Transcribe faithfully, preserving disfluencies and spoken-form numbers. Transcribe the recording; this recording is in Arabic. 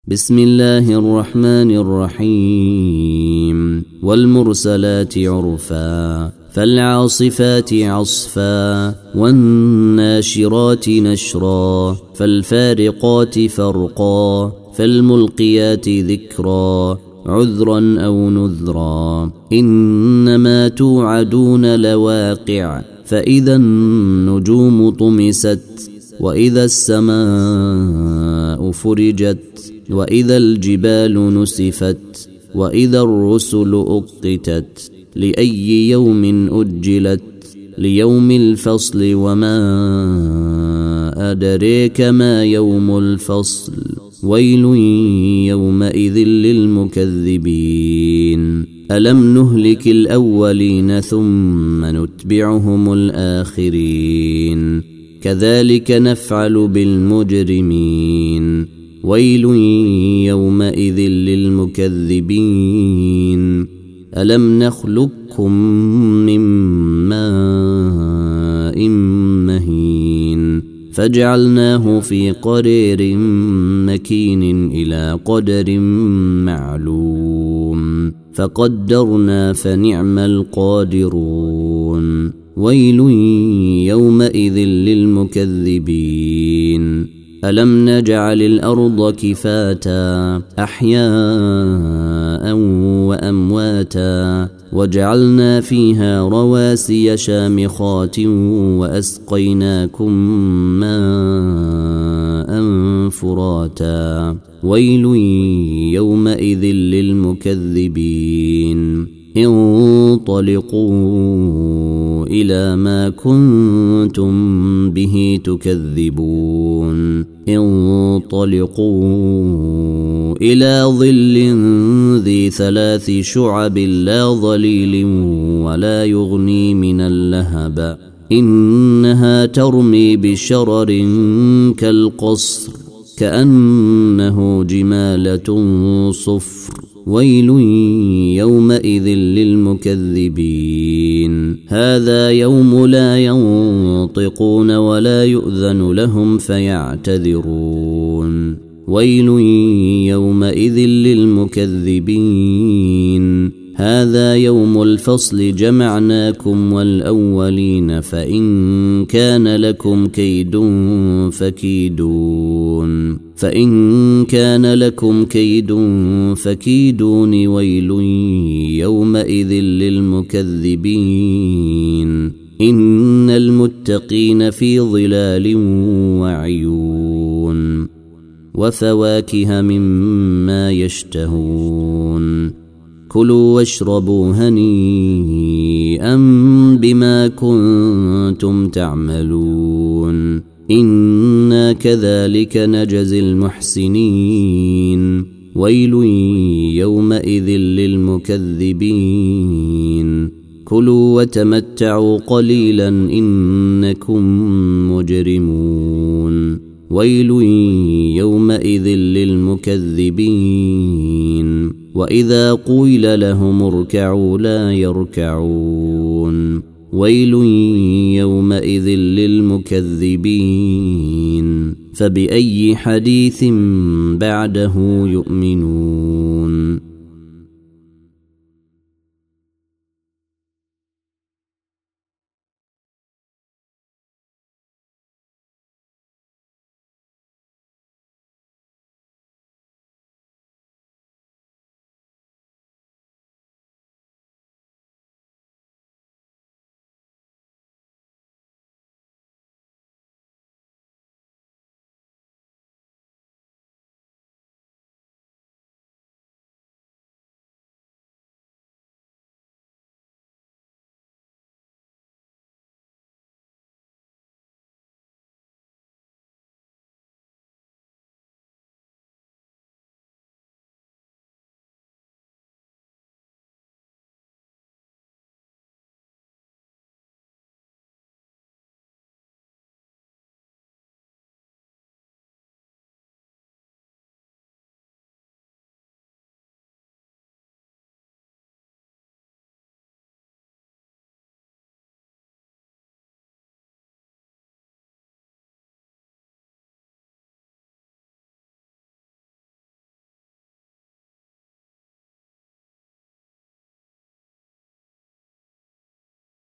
بسم الله الرحمن الرحيم والمرسلات عرفا فالعاصفات عصفا والناشرات نشرا فالفارقات فرقا فالملقيات ذكرا عذرا أو نذرا إنما توعدون لواقع فإذا النجوم طمست وإذا السماء فرجت وإذا الجبال نسفت وإذا الرسل أقتت لأي يوم أجلت ليوم الفصل وما أدريك ما يوم الفصل ويل يومئذ للمكذبين ألم نهلك الأولين ثم نتبعهم الآخرين كذلك نفعل بالمجرمين ويل يومئذ للمكذبين ألم نخلقكم من ماء مهين فجعلناه في قرير مكين إلى قدر معلوم فقدرنا فنعم القادرون ويل يومئذ للمكذبين ألم نجعل الأرض كفاتا أحياء وأمواتا وجعلنا فيها رواسي شامخات وأسقيناكم ماء فراتا ويل يومئذ للمكذبين انطلقوا إلى ما كنتم به تكذبون انطلقوا إلى ظل ذي ثلاث شعب لا ظليل ولا يغني من اللهب إنها ترمي بشرر كالقصر كأنه جمالة صفر ويل يومئذ للمكذبين هذا يوم لا ينطقون ولا يؤذن لهم فيعتذرون ويل يومئذ للمكذبين هذا يوم الفصل جمعناكم والأولين فإن كان لكم كيد فكيدون فإن كان لكم كيد فكيدون ويل يومئذ للمكذبين إن المتقين في ظلال وعيون وفواكه مما يشتهون كلوا واشربوا هنيئا بما كنتم تعملون إنا كذلك نجزي المحسنين ويل يومئذ للمكذبين كلوا وتمتعوا قليلا إنكم مجرمون ويل يومئذ للمكذبين وإذا قيل لهم اركعوا لا يركعون ويل يومئذ للمكذبين فبأي حديث بعده يؤمنون